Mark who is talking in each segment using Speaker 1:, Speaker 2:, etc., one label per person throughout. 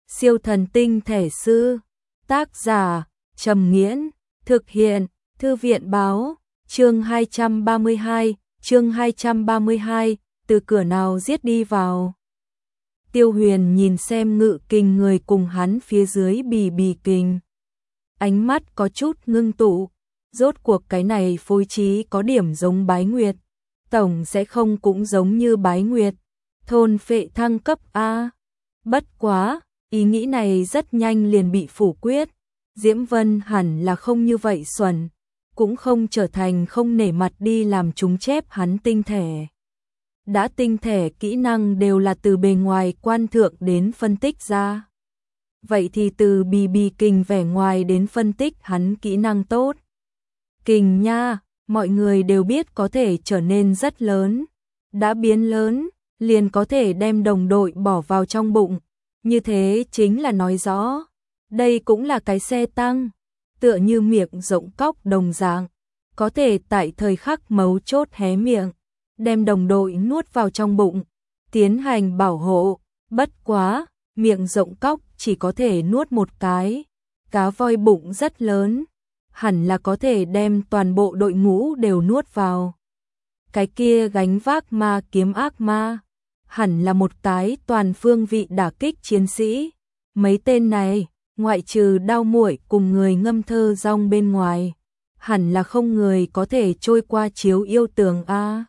Speaker 1: Siêu thần tinh thể sư. Tác giả Trầm Nghiễn. Thực hiện Thư viện báo. Chương 232, từ cửa nào giết đi vào. Tiêu Huyền nhìn xem Ngự Kình người cùng hắn phía dưới Bì Bì Kình. Ánh mắt có chút ngưng tụ, rốt cuộc cái này phối trí có điểm giống Bái Nguyệt, tổng sẽ không cũng giống như Bái Nguyệt, thôn phệ thăng cấp a. Bất quá, ý nghĩ này rất nhanh liền bị phủ quyết. Diễm Vân hẳn là không như vậy xuẩn, cũng không trở thành không nể mặt đi làm chúng chép hắn tinh thể. Đã tinh thể kỹ năng đều là từ bề ngoài quan thượng đến phân tích ra. Vậy thì từ Bì Bì Kình vẻ ngoài đến phân tích hắn kỹ năng tốt. Kình nha, mọi người đều biết có thể trở nên rất lớn. Đã biến lớn, liền có thể đem đồng đội bỏ vào trong bụng. Như thế chính là nói rõ, đây cũng là cái xe tăng, tựa như miệng rộng cóc đồng dạng, có thể tại thời khắc mấu chốt hé miệng, đem đồng đội nuốt vào trong bụng, tiến hành bảo hộ. Bất quá, miệng rộng cóc chỉ có thể nuốt một cái, cá voi bụng rất lớn, hẳn là có thể đem toàn bộ đội ngũ đều nuốt vào. Cái kia gánh vác ma kiếm ác ma, hẳn là một cái toàn phương vị đả kích chiến sĩ. Mấy tên này, ngoại trừ Đao Muội cùng người Ngâm Thơ Rong bên ngoài, hẳn là không người có thể trôi qua chiếu yêu tường a.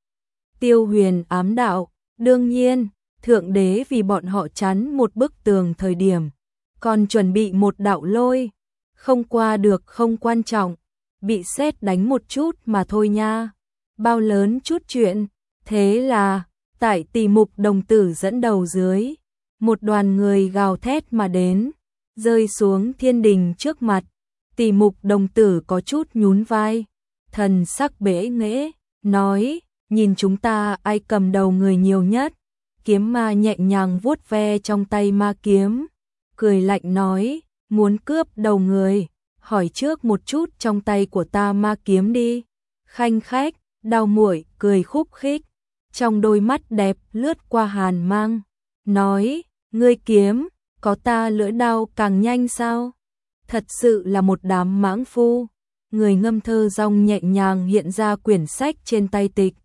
Speaker 1: Tiêu Huyền ám đạo, đương nhiên, Thượng Đế vì bọn họ chắn một bức tường thời điểm, còn chuẩn bị một đạo lôi, không qua được không quan trọng, bị sét đánh một chút mà thôi nha. Bao lớn chút chuyện, thế là, tại Tỷ Mục đồng tử dẫn đầu dưới, một đoàn người gào thét mà đến, rơi xuống thiên đình trước mặt. Tỷ Mục đồng tử có chút nhún vai, thần sắc bẽ nghễ, nói, nhìn chúng ta ai cầm đầu người nhiều nhất. Kiếm ma nhẹ nhàng vuốt ve trong tay ma kiếm, cười lạnh nói, muốn cướp đầu người, hỏi trước một chút trong tay của ta ma kiếm đi. Khanh khách, Đao Muội cười khúc khích, trong đôi mắt đẹp lướt qua hàn mang, nói, ngươi kiếm, có ta lưỡi đao càng nhanh sao? Thật sự là một đám mãng phu. Người Ngâm Thơ Rong nhẹ nhàng hiện ra quyển sách trên tay tịch,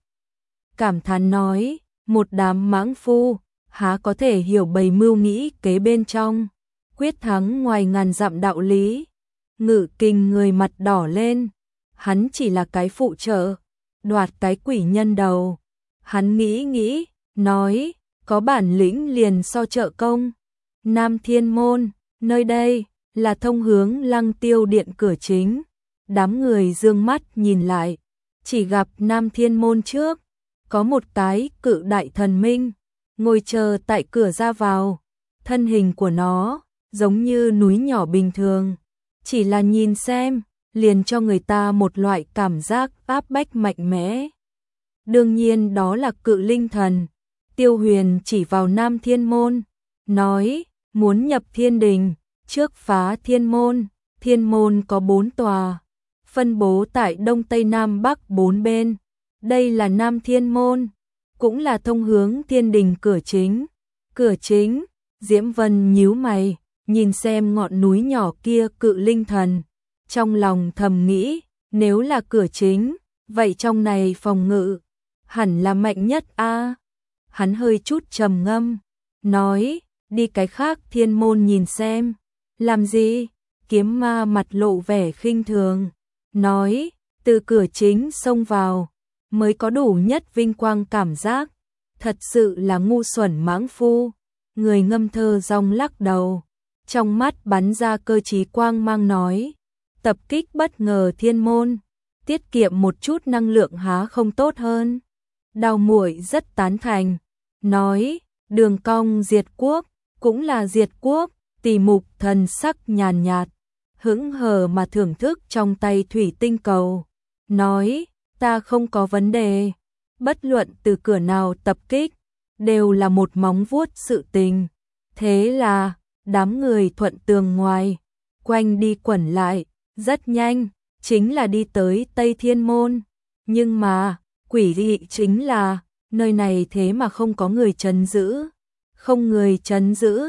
Speaker 1: cảm thán nói, một đám mãng phu, há có thể hiểu bày mưu nghĩ kế bên trong, quyết thắng ngoài ngàn dặm đạo lý. Ngự Kình người mặt đỏ lên, hắn chỉ là cái phụ trợ, đoạt cái quỷ nhân đầu. Hắn nghĩ, nói, có bản lĩnh liền so trợ công. Nam Thiên Môn, nơi đây là thông hướng Lăng Tiêu Điện cửa chính. Đám người dương mắt nhìn lại, chỉ gặp Nam Thiên Môn trước có một cái cự đại thần minh, ngồi chờ tại cửa ra vào. Thân hình của nó giống như núi nhỏ bình thường, chỉ là nhìn xem, liền cho người ta một loại cảm giác áp bách mạnh mẽ. Đương nhiên đó là Cự Linh Thần. Tiêu Huyền chỉ vào Nam Thiên Môn, nói, muốn nhập thiên đình, trước phá thiên môn. Thiên môn có 4 tòa, phân bố tại Đông Tây Nam Bắc 4 bên. Đây là Nam Thiên Môn, cũng là thông hướng thiên đình cửa chính. Cửa chính, Diễm Vân nhíu mày, nhìn xem ngọn núi nhỏ kia Cự Linh Thần, trong lòng thầm nghĩ, nếu là cửa chính, vậy trong này phòng ngự hẳn là mạnh nhất a. Hắn hơi chút trầm ngâm, nói, đi cái khác thiên môn nhìn xem. Làm gì? Kiếm ma mặt lộ vẻ khinh thường, nói, từ cửa chính xông vào mới có đủ nhất vinh quang cảm giác, thật sự là ngu xuẩn mãng phu. Người Ngâm Thơ Rong lắc đầu, trong mắt bắn ra cơ trí quang mang nói, tập kích bất ngờ thiên môn, tiết kiệm một chút năng lượng há không tốt hơn. Đao Muội rất tán thành, nói, đường cong diệt quốc, cũng là diệt quốc. Tỷ Mục thần sắc nhàn nhạt, hững hờ mà thưởng thức trong tay thủy tinh cầu, nói, ta không có vấn đề, bất luận từ cửa nào tập kích, đều là một móng vuốt sự tình. Thế là, đám người thuận tường ngoài, quanh đi quẩn lại, rất nhanh, chính là đi tới Tây Thiên Môn. Nhưng mà, quỷ dị chính là, nơi này thế mà không có người trấn giữ. Không người trấn giữ,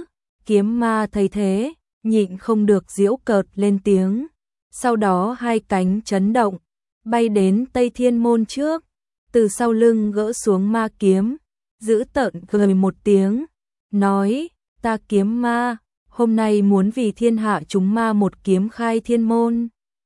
Speaker 1: Kiếm ma thấy thế, nhịn không được giễu cợt lên tiếng. Sau đó hai cánh chấn động, bay đến Tây Thiên Môn trước, từ sau lưng gỡ xuống ma kiếm, giữ tợn cười một tiếng, nói, ta kiếm ma, hôm nay muốn vì thiên hạ chúng ma một kiếm khai thiên môn.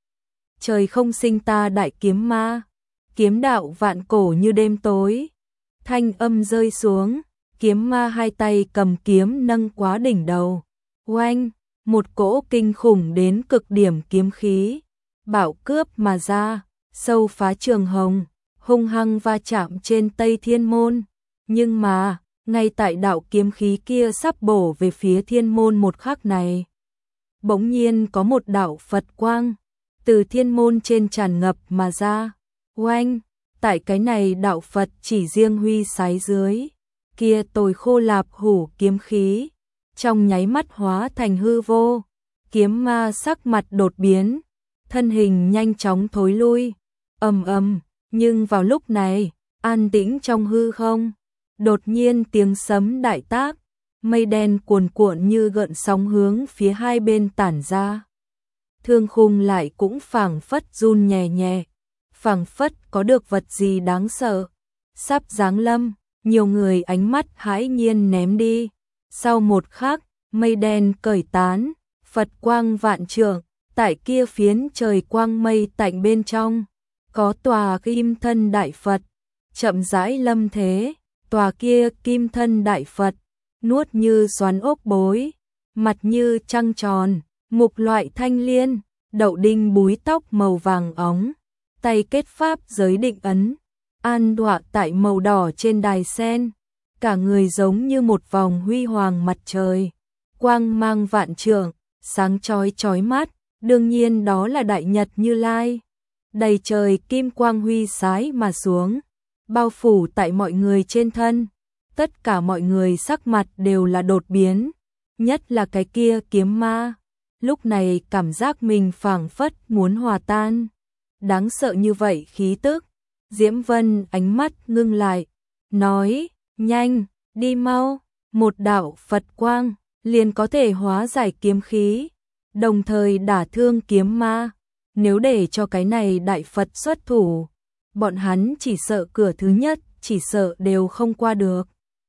Speaker 1: Trời không sinh ta đại kiếm ma, kiếm đạo vạn cổ như đêm tối. Thanh âm rơi xuống, kiếm ma hai tay cầm kiếm nâng quá đỉnh đầu. Oanh, một cỗ kinh khủng đến cực điểm kiếm khí, bạo cướp mà ra, sâu phá trường hồng, hung hăng va chạm trên Tây Thiên Môn. Nhưng mà, ngay tại đạo kiếm khí kia sắp bổ về phía thiên môn một khắc này, bỗng nhiên có một đạo Phật quang từ thiên môn trên tràn ngập mà ra. Oanh, tại cái này đạo Phật chỉ riêng huy sái dưới, kia tồi khô lạp hủ kiếm khí, trong nháy mắt hóa thành hư vô. Kiếm ma sắc mặt đột biến, thân hình nhanh chóng thối lui. Ầm ầm, nhưng vào lúc này, an tĩnh trong hư không, đột nhiên tiếng sấm đại tác, mây đen cuồn cuộn như gợn sóng hướng phía hai bên tản ra. Thương khung lại cũng phảng phất run nhẹ nhẹ, phảng phất có được vật gì đáng sợ sắp giáng lâm. Nhiều người ánh mắt hãi nhiên ném đi. Sau một khắc, mây đen cởi tán, Phật quang vạn trượng, tại kia phiến trời quang mây tạnh bên trong, có tòa kim thân đại Phật, chậm rãi lâm thế. Tòa kia kim thân đại Phật, nuốt như xoắn ốc bối, mặt như trăng tròn, mục loại thanh liên, đậu đinh búi tóc màu vàng óng, tay kết pháp giới định ấn, an đọa tại màu đỏ trên đài sen, cả người giống như một vòng huy hoàng mặt trời, quang mang vạn trượng, sáng chói chói mắt, đương nhiên đó là Đại Nhật Như Lai. Đầy trời kim quang huy sái mà xuống, bao phủ tại mọi người trên thân. Tất cả mọi người sắc mặt đều là đột biến, nhất là cái kia kiếm ma, lúc này cảm giác mình phảng phất muốn hòa tan. Đáng sợ như vậy khí tức. Diễm Vân ánh mắt ngưng lại, nói, nhanh, đi mau, một đạo Phật quang, liền có thể hóa giải kiếm khí, đồng thời đả thương kiếm ma. Nếu để cho cái này đại Phật xuất thủ, bọn hắn chỉ sợ cửa thứ nhất, chỉ sợ đều không qua được.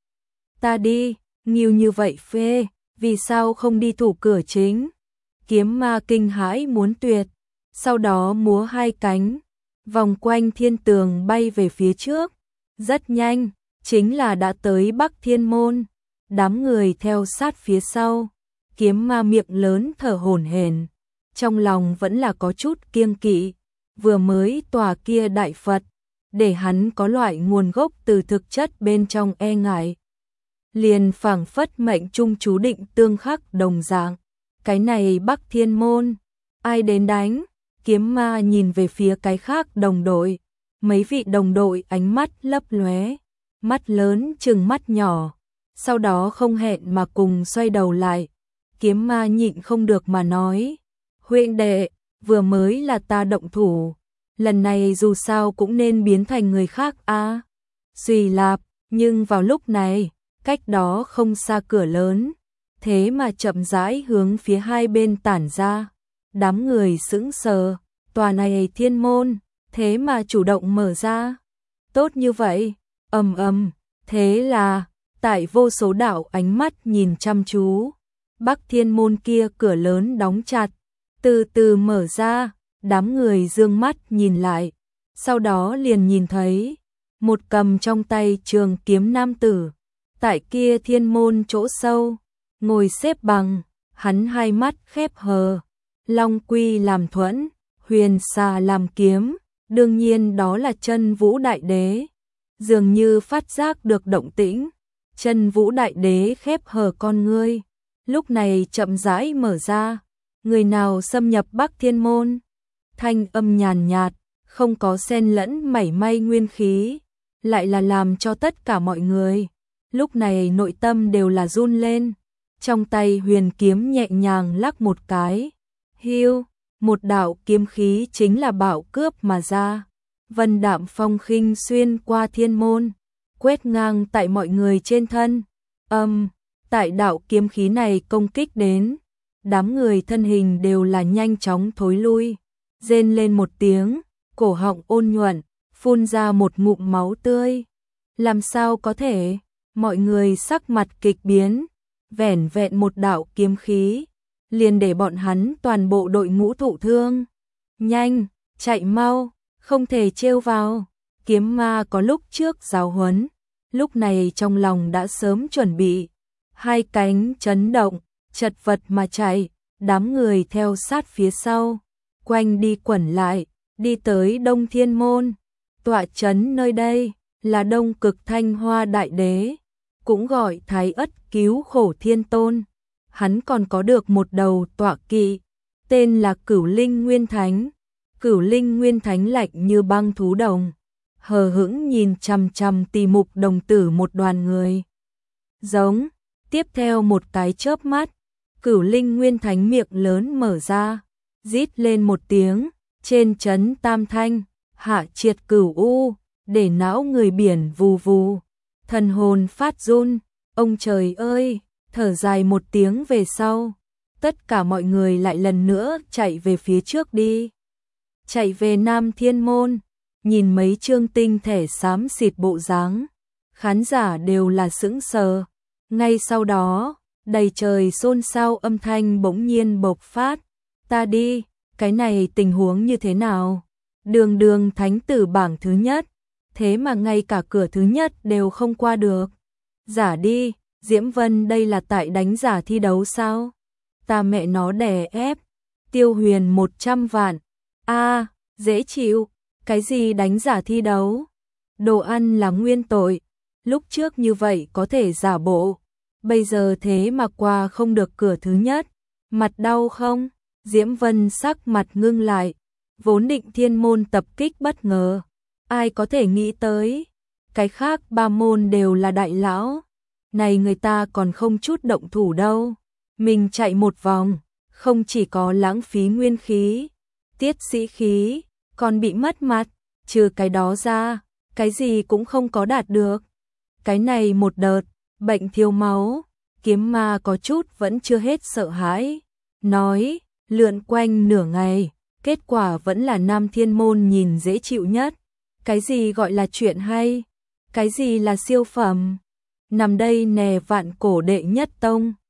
Speaker 1: Ta đi, nhiều như vậy phê, vì sao không đi thủ cửa chính? Kiếm ma kinh hãi muốn tuyệt, sau đó múa hai cánh, vòng quanh thiên tường bay về phía trước. Rất nhanh, chính là đã tới Bắc Thiên Môn, đám người theo sát phía sau. Kiếm ma miệng lớn thở hổn hển, trong lòng vẫn là có chút kiêng kỵ. Vừa mới tòa kia đại Phật, để hắn có loại nguồn gốc từ thực chất bên trong e ngại. Liền phảng phất mệnh trung chú định tương khắc đồng dạng. Cái này Bắc Thiên Môn, ai đến đánh? Kiếm ma nhìn về phía cái khác đồng đội. Mấy vị đồng đội ánh mắt lấp lóe, mắt lớn chừng mắt nhỏ, sau đó không hẹn mà cùng xoay đầu lại. Kiếm ma nhịn không được mà nói, huynh đệ, vừa mới là ta động thủ, lần này dù sao cũng nên biến thành người khác a. Suy lạp, nhưng vào lúc này, cách đó không xa cửa lớn, thế mà chậm rãi hướng phía hai bên tản ra. Đám người sững sờ, tòa này thiên môn, thế mà chủ động mở ra. Tốt như vậy, thế là, tại vô số đạo ánh mắt nhìn chăm chú, Bắc Thiên Môn kia cửa lớn đóng chặt, từ từ mở ra, đám người dương mắt nhìn lại, sau đó liền nhìn thấy một cầm trong tay trường kiếm nam tử, tại kia thiên môn chỗ sâu, ngồi xếp bằng, hắn hai mắt khép hờ, long quy làm thuẫn, huyền xà làm kiếm, đương nhiên đó là Chân Vũ Đại Đế. Dường như phát giác được động tĩnh, Chân Vũ Đại Đế khép hờ con ngươi, lúc này chậm rãi mở ra. Người nào xâm nhập Bắc Thiên Môn? Thanh âm nhàn nhạt, không có xen lẫn mảy may nguyên khí, lại là làm cho tất cả mọi người lúc này nội tâm đều là run lên. Trong tay huyền kiếm nhẹ nhàng lắc một cái, hiu, một đạo kiếm khí chính là bạo cướp mà ra, vân đạm phong khinh xuyên qua thiên môn, quét ngang tại mọi người trên thân. Tại đạo kiếm khí này công kích đến, đám người thân hình đều là nhanh chóng thối lui, rên lên một tiếng, cổ họng ôn nhuận, phun ra một ngụm máu tươi. Làm sao có thể? Mọi người sắc mặt kịch biến, vẻn vẹn một đạo kiếm khí, liền để bọn hắn toàn bộ đội ngũ thụ thương. Nhanh, chạy mau, không thể trêu vào. Kiếm ma có lúc trước giáo huấn, lúc này trong lòng đã sớm chuẩn bị, hai cánh chấn động, chật vật mà chạy, đám người theo sát phía sau, quanh đi quẩn lại, đi tới Đông Thiên Môn. Tọa trấn nơi đây là Đông Cực Thanh Hoa Đại Đế, cũng gọi Thái Ất Cứu Khổ Thiên Tôn. Hắn còn có được một đầu tọa kỵ, tên là Cửu Linh Nguyên Thánh. Cửu Linh Nguyên Thánh lạnh như băng thú đồng, hờ hững nhìn chằm chằm Tỳ Mục đồng tử một đoàn người. Giống, tiếp theo một cái chớp mắt, Cửu Linh Nguyên Thánh miệng lớn mở ra, rít lên một tiếng, trên trấn Tam Thanh, hạ triệt cửu u, để não người biển vù vù, thần hồn phát run. Ông trời ơi, thở dài một tiếng về sau, tất cả mọi người lại lần nữa chạy về phía trước đi. Chạy về Nam Thiên Môn, nhìn mấy trương tinh thể xám xịt bộ dáng, khán giả đều là sững sờ. Ngay sau đó, đầy trời xôn xao âm thanh bỗng nhiên bộc phát. Ta đi, cái này tình huống như thế nào? Đường đường thánh tử bảng thứ nhất, thế mà ngay cả cửa thứ nhất đều không qua được. Giả đi, Diễm Vân đây là tại đánh giả thi đấu sao? Ta mẹ nó đè ép, Tiêu Huyền 100 vạn. A, dễ chịu, cái gì đánh giả thi đấu? Đồ ăn là nguyên tội, lúc trước như vậy có thể giả bộ, bây giờ thế mà qua không được cửa thứ nhất, mặt đau không? Diễm Vân sắc mặt ngưng lại, vốn định Thiên Môn tập kích bất ngờ, ai có thể nghĩ tới, cái khác ba môn đều là đại lão, này người ta còn không chút động thủ đâu, mình chạy một vòng, không chỉ có lãng phí nguyên khí, tiết sĩ khí, còn bị mất mặt, trừ cái đó ra, cái gì cũng không có đạt được. Cái này một đợt, bệnh thiếu máu, kiếm ma có chút vẫn chưa hết sợ hãi, nói, lượn quanh nửa ngày, kết quả vẫn là Nam Thiên Môn nhìn dễ chịu nhất. Cái gì gọi là chuyện hay? Cái gì là siêu phẩm? Nằm đây nè vạn cổ đệ nhất tông.